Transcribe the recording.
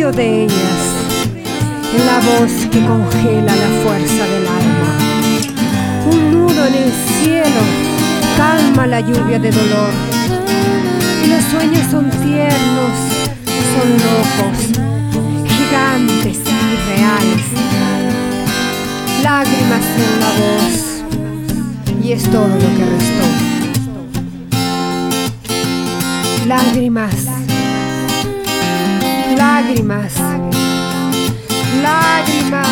frío de ellas, en la voz que congela la fuerza del alma. Un nudo en el cielo calma la lluvia de dolor, y los sueños son tiernos, son locos, gigantes y reales. Lágrimas en la voz, y es todo lo que restó. Lágrimas, lágrimas, lágrimas.